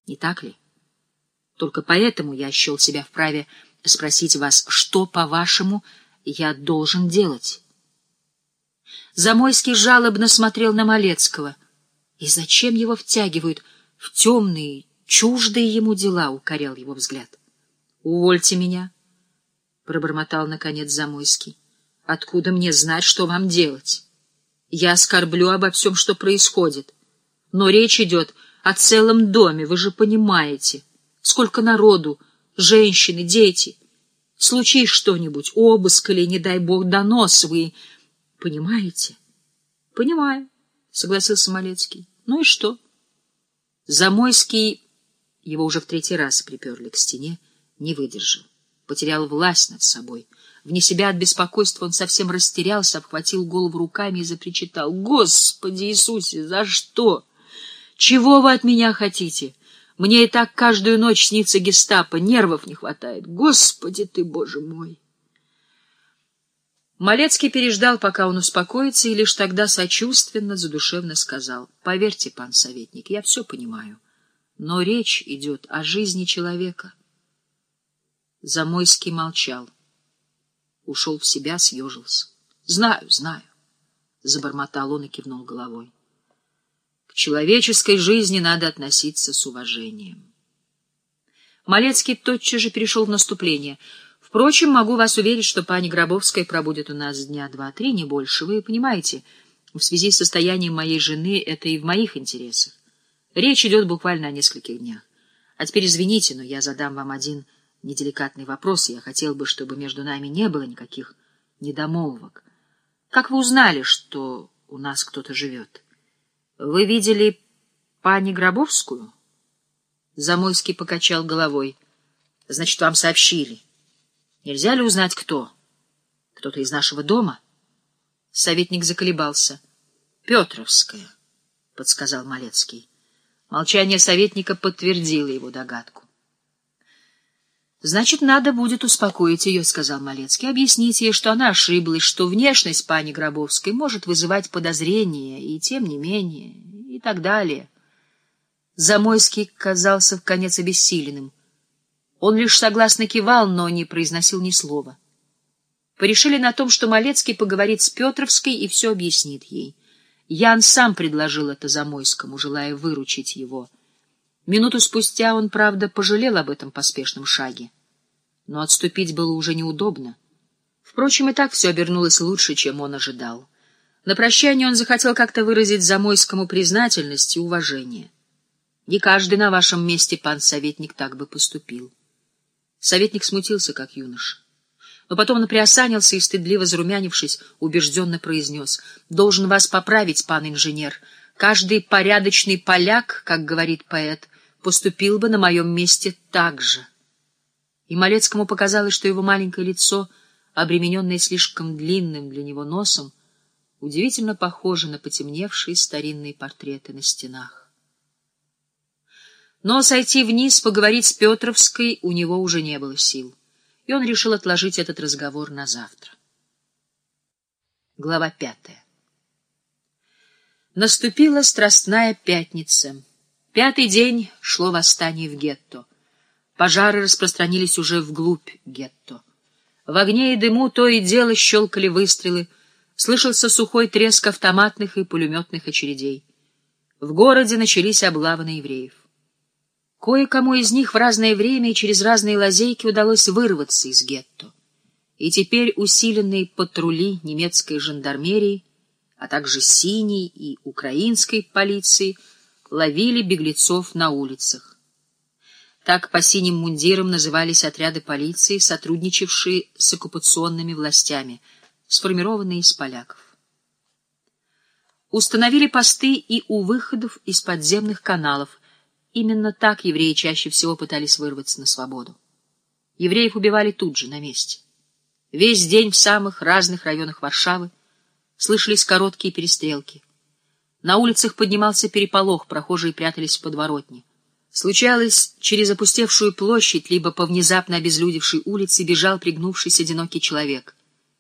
Не так ли? Только поэтому я счел себя вправе спросить вас, что, по-вашему, я должен делать? Замойский жалобно смотрел на Малецкого. И зачем его втягивают в темные, чуждые ему дела, укорял его взгляд. — Увольте меня, — пробормотал наконец Замойский. — Откуда мне знать, что вам делать? Я скорблю обо всем, что происходит. Но речь идет о целом доме, вы же понимаете. Сколько народу, женщины, дети. Случись что-нибудь, обыск или, не дай бог, донос, вы понимаете? — Понимаю, — согласился Малецкий. — Ну и что? Замойский, его уже в 3-й раз приперли к стене, не выдержал. Потерял власть над собой. Вне себя от беспокойства он совсем растерялся, обхватил голову руками и запричитал: «Господи Иисусе, за что? Чего вы от меня хотите? Мне и так каждую ночь снится гестапо, нервов не хватает. Господи ты, Боже мой!» Малецкий переждал, пока он успокоится, и лишь тогда сочувственно, задушевно сказал: «Поверьте, пан советник, я все понимаю, но речь идет о жизни человека». Замойский молчал. Ушел в себя, съежился. «Знаю, знаю», — забормотал он и кивнул головой. «К человеческой жизни надо относиться с уважением». Малецкий тотчас же перешел в наступление. «Впрочем, могу вас уверить, что пани Гробовская пробудет у нас дня 2-3, не больше. Вы понимаете, в связи с состоянием моей жены это и в моих интересах. Речь идет буквально о нескольких днях. А теперь извините, но я задам вам один неделикатный вопрос, и я хотел бы, чтобы между нами не было никаких недомолвок. Как вы узнали, что у нас кто-то живет? Вы видели пани Гробовскую?» Замойский покачал головой. «Значит, вам сообщили. Нельзя ли узнать, кто? Кто-то из нашего дома?» Советник заколебался. «Петровская», — подсказал Малецкий. Молчание советника подтвердило его догадку. «Значит, надо будет успокоить ее», — сказал Малецкий, — «объяснить ей, что она ошиблась, что внешность пани Гробовской может вызывать подозрения, и тем не менее, и так далее». Замойский казался вконец обессиленным. Он лишь согласно кивал, но не произносил ни слова. Порешили на том, что Малецкий поговорит с Петровской и все объяснит ей. Ян сам предложил это Замойскому, желая выручить его. Минуту спустя он, правда, пожалел об этом поспешном шаге. Но отступить было уже неудобно. Впрочем, и так все обернулось лучше, чем он ожидал. На прощание он захотел как-то выразить Замойскому признательность и уважение. Не каждый на вашем месте, пан советник, так бы поступил. Советник смутился, как юноша. Но потом он приосанился и, стыдливо зарумянившись, убежденно произнес: «Должен вас поправить, пан инженер. Каждый порядочный поляк, как говорит поэт, поступил бы на моем месте так же». И Малецкому показалось, что его маленькое лицо, обремененное слишком длинным для него носом, удивительно похоже на потемневшие старинные портреты на стенах. Но сойти вниз, поговорить с Петровской у него уже не было сил, и он решил отложить этот разговор на завтра. Глава 5. Наступила Страстная пятница. 5-й день шло восстание в гетто. Пожары распространились уже вглубь гетто. В огне и дыму то и дело щелкали выстрелы, слышался сухой треск автоматных и пулеметных очередей. В городе начались облавы на евреев. Кое-кому из них в разное время и через разные лазейки удалось вырваться из гетто. И теперь усиленные патрули немецкой жандармерии, а также синей и украинской полиции ловили беглецов на улицах. Так по синим мундирам назывались отряды полиции, сотрудничавшие с оккупационными властями, сформированные из поляков. Установили посты и у выходов из подземных каналов. Именно так евреи чаще всего пытались вырваться на свободу. Евреев убивали тут же, на месте. Весь день в самых разных районах Варшавы слышались короткие перестрелки. На улицах поднимался переполох, прохожие прятались в подворотне. Случалось, через опустевшую площадь, либо по внезапно обезлюдевшей улице бежал пригнувшийся одинокий человек.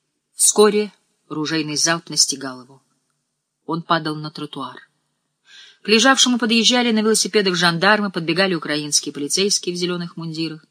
Вскоре ружейный залп настигал его. Он падал на тротуар. К лежавшему подъезжали на велосипедах жандармы, подбегали украинские полицейские в зеленых мундирах.